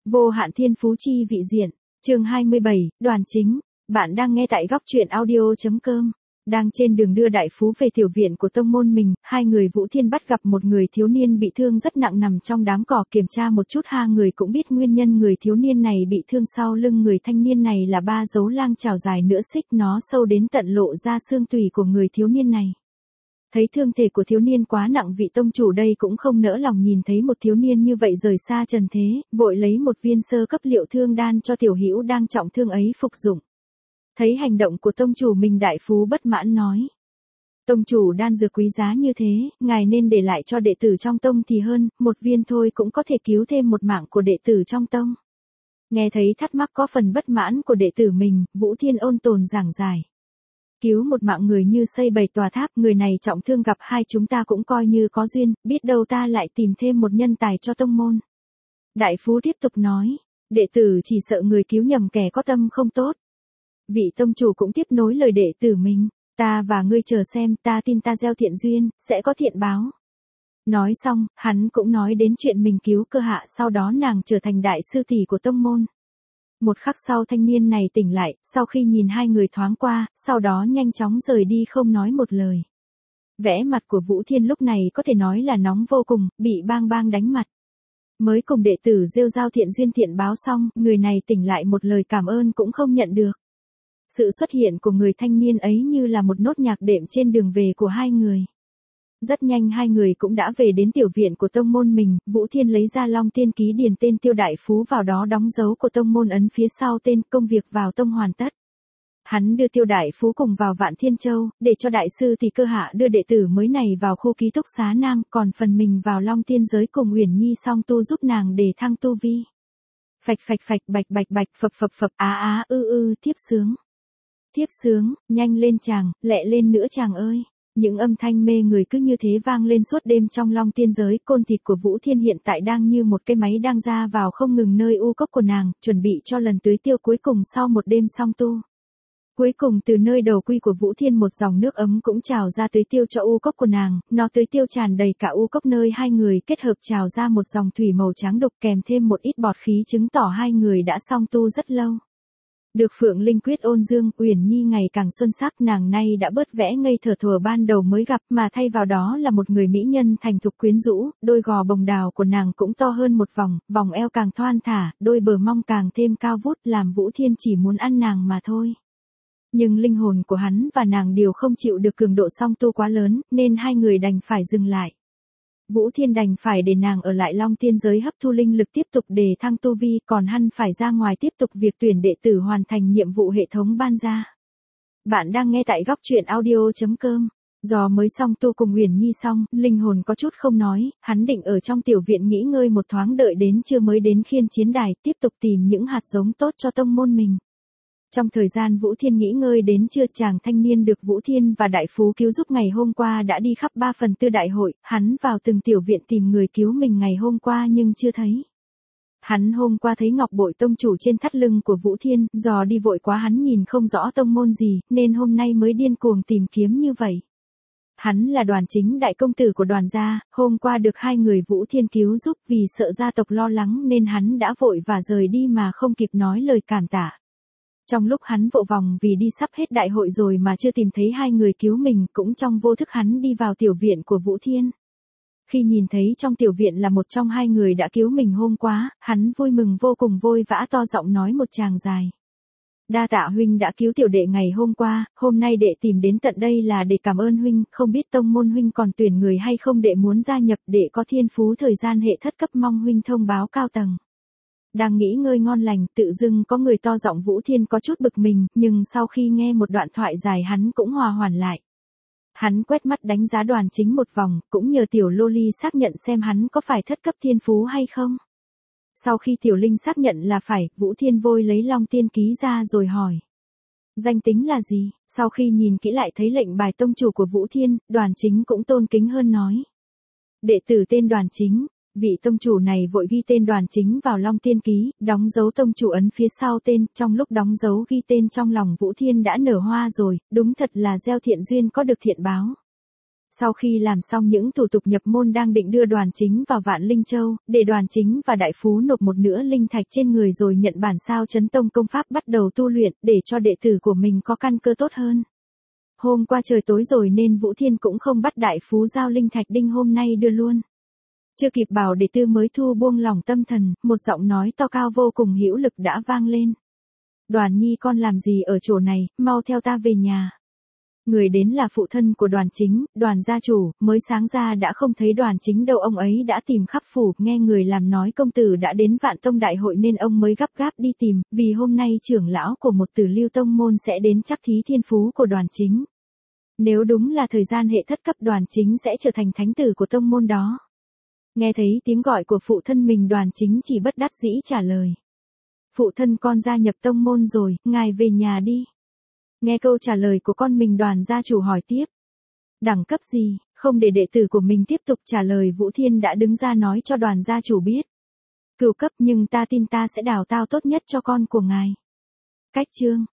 Vô hạn thiên phú chi vị diện. Chương 27, Đoàn Chính. Bạn đang nghe tại góc truyện audio.com. Đang trên đường đưa đại phú về tiểu viện của tông môn mình, hai người Vũ Thiên bắt gặp một người thiếu niên bị thương rất nặng nằm trong đám cỏ. Kiểm tra một chút hai người cũng biết nguyên nhân người thiếu niên này bị thương. Sau lưng người thanh niên này là 3 dấu lang chảo dài nửa xích, nó sâu đến tận lộ ra xương tủy của người thiếu niên này. Thấy thương thể của thiếu niên quá nặng, vị tông chủ đây cũng không nỡ lòng nhìn thấy một thiếu niên như vậy rời xa trần thế, vội lấy một viên sơ cấp liệu thương đan cho tiểu hữu đang trọng thương ấy phục dụng. Thấy hành động của tông chủ mình, đại phú bất mãn nói: Tông chủ, đan dược quý giá như thế, ngài nên để lại cho đệ tử trong tông thì hơn, một viên thôi cũng có thể cứu thêm một mạng của đệ tử trong tông. Nghe thấy thắc mắc có phần bất mãn của đệ tử mình, Vũ Thiên ôn tồn giảng giải: Cứu một mạng người như xây 7 tòa tháp, người này trọng thương gặp hai chúng ta cũng coi như có duyên, biết đâu ta lại tìm thêm một nhân tài cho tông môn. Đại phú tiếp tục nói: Đệ tử chỉ sợ người cứu nhầm kẻ có tâm không tốt. Vị tông chủ cũng tiếp nối lời đệ tử mình: Ta và ngươi chờ xem, ta tin ta gieo thiện duyên, sẽ có thiện báo. Nói xong, hắn cũng nói đến chuyện mình cứu Cơ Hạ, sau đó nàng trở thành đại sư tỷ của tông môn. Một khắc sau thanh niên này tỉnh lại, sau khi nhìn hai người thoáng qua, sau đó nhanh chóng rời đi không nói một lời. Vẻ mặt của Vũ Thiên lúc này có thể nói là nóng vô cùng, bị bang bang đánh mặt. Mới cùng đệ tử rêu rao thiện duyên thiện báo xong, người này tỉnh lại một lời cảm ơn cũng không nhận được. Sự xuất hiện của người thanh niên ấy như là một nốt nhạc đệm trên đường về của hai người. Rất nhanh hai người cũng đã về đến tiểu viện của tông môn mình, Vũ Thiên lấy ra Long Tiên Ký điền tên Tiêu Đại Phú vào đó, đóng dấu của tông môn ấn phía sau tên, công việc vào tông hoàn tất. Hắn đưa Tiêu Đại Phú cùng vào Vạn Thiên Châu, để cho đại sư thì Cơ Hạ đưa đệ tử mới này vào khu ký túc xá nam, còn phần mình vào Long Tiên giới cùng Uyển Nhi song tu giúp nàng để thăng tu vi. Phạch phạch phạch, bạch bạch bạch, phập phập phập, tiếp sướng. Tiếp sướng, nhanh lên chàng, lẹ lên nữa chàng ơi. Những âm thanh mê người cứ như thế vang lên suốt đêm trong Long Tiên giới. Côn thịt của Vũ Thiên hiện tại đang như một cái máy đang ra vào không ngừng nơi u cốc của nàng, chuẩn bị cho lần tưới tiêu cuối cùng sau một đêm song tu. Cuối cùng từ nơi đầu quy của Vũ Thiên một dòng nước ấm cũng trào ra tưới tiêu cho u cốc của nàng, nó tưới tiêu tràn đầy cả u cốc nơi hai người kết hợp, trào ra một dòng thủy màu trắng đục kèm thêm một ít bọt khí, chứng tỏ hai người đã song tu rất lâu. Được Phượng Linh Quyết ôn dương, Uyển Nhi ngày càng xuân sắc, nàng nay đã bớt vẻ ngây thở thuở ban đầu mới gặp, mà thay vào đó là một người mỹ nhân thành thục quyến rũ. Đôi gò bồng đào của nàng cũng to hơn một vòng, vòng eo càng thoăn thả, đôi bờ mông càng thêm cao vút, làm Vũ Thiên chỉ muốn ăn nàng mà thôi. Nhưng linh hồn của hắn và nàng đều không chịu được cường độ song tu quá lớn, nên hai người đành phải dừng lại. Vũ Thiên đành phải để nàng ở lại Long Tiên giới hấp thu linh lực tiếp tục để thăng tu vi, còn hắn phải ra ngoài tiếp tục việc tuyển đệ tử hoàn thành nhiệm vụ hệ thống ban ra. Bạn đang nghe tại góc truyện audio.com. Do mới xong tu cùng Uyển Nhi xong, linh hồn có chút không nói, hắn định ở trong tiểu viện nghỉ ngơi một thoáng, đợi đến trưa mới đến khiên chiến đài, tiếp tục tìm những hạt giống tốt cho tông môn mình. Trong thời gian Vũ Thiên nghỉ ngơi đến trưa, chàng thanh niên được Vũ Thiên và đại phú cứu giúp ngày hôm qua đã đi khắp 3/4 đại hội, hắn vào từng tiểu viện tìm người cứu mình ngày hôm qua nhưng chưa thấy. Hắn hôm qua thấy ngọc bội tông chủ trên thắt lưng của Vũ Thiên, do đi vội quá hắn nhìn không rõ tông môn gì, nên hôm nay mới điên cuồng tìm kiếm như vậy. Hắn là Đoàn Chính, đại công tử của Đoàn gia, hôm qua được hai người Vũ Thiên cứu giúp, vì sợ gia tộc lo lắng nên hắn đã vội và rời đi mà không kịp nói lời cảm tạ. Trong lúc hắn vội vòng vì đi sắp hết đại hội rồi mà chưa tìm thấy hai người cứu mình, cũng trong vô thức hắn đi vào tiểu viện của Vũ Thiên. Khi nhìn thấy trong tiểu viện là một trong hai người đã cứu mình hôm qua, hắn vui mừng vô cùng, vội vã to giọng nói một tràng dài. Đa tạ huynh đã cứu tiểu đệ ngày hôm qua, hôm nay đệ tìm đến tận đây là để cảm ơn huynh, không biết tông môn huynh còn tuyển người hay không, đệ muốn gia nhập, đệ có thiên phú thời gian hệ thất cấp, mong huynh thông báo cao tầng. Đang nghỉ ngơi ngon lành, tự dưng có người to giọng. Vũ Thiên có chút bực mình, nhưng sau khi nghe một đoạn thoại dài hắn cũng hòa hoãn lại. Hắn quét mắt đánh giá Đoàn Chính một vòng, cũng nhờ tiểu loli xác nhận xem hắn có phải thất cấp thiên phú hay không. Sau khi tiểu linh xác nhận là phải, Vũ Thiên vội lấy Long Tiên Ký ra rồi hỏi: Danh tính là gì? Sau khi nhìn kỹ lại thấy lệnh bài tông chủ của Vũ Thiên, Đoàn Chính cũng tôn kính hơn nói: Đệ tử tên Đoàn Chính. Vị tông chủ này vội ghi tên Đoàn Chính vào Long Tiên Ký, đóng dấu tông chủ ấn phía sau tên, trong lúc đóng dấu ghi tên trong lòng Vũ Thiên đã nở hoa rồi, đúng thật là gieo thiện duyên có được thiện báo. Sau khi làm xong những thủ tục nhập môn đang định đưa Đoàn Chính vào Vạn Linh Châu, để Đoàn Chính và Đại Phú nộp một nửa linh thạch trên người rồi nhận bản sao chấn tông công pháp bắt đầu tu luyện, để cho đệ tử của mình có căn cơ tốt hơn. Hôm qua trời tối rồi nên Vũ Thiên cũng không bắt Đại Phú giao linh thạch đinh hôm nay đưa luôn. Chưa kịp bảo đệ tử mới thu buông lòng tâm thần, một giọng nói to cao vô cùng hữu lực đã vang lên. Đoàn Nhi con làm gì ở chỗ này, mau theo ta về nhà. Người đến là phụ thân của Đoàn Chính, Đoàn gia chủ, mới sáng ra đã không thấy Đoàn Chính đâu, ông ấy đã tìm khắp phủ, nghe người làm nói công tử đã đến Vạn Tông đại hội nên ông mới gấp gáp đi tìm, vì hôm nay trưởng lão của một Tử Lưu tông môn sẽ đến chắp thí thiên phú của Đoàn Chính. Nếu đúng là thời gian hệ thất cấp, Đoàn Chính sẽ trở thành thánh tử của tông môn đó. Nghe thấy tiếng gọi của phụ thân mình, Đoàn Chính chỉ bất đắc dĩ trả lời. Phụ thân con gia nhập tông môn rồi, ngài về nhà đi. Nghe câu trả lời của con mình, Đoàn gia chủ hỏi tiếp. Đẳng cấp gì? Không để đệ tử của mình tiếp tục trả lời, Vũ Thiên đã đứng ra nói cho Đoàn gia chủ biết. Cửu cấp, nhưng ta tin ta sẽ đào tạo tốt nhất cho con của ngài. Cách chương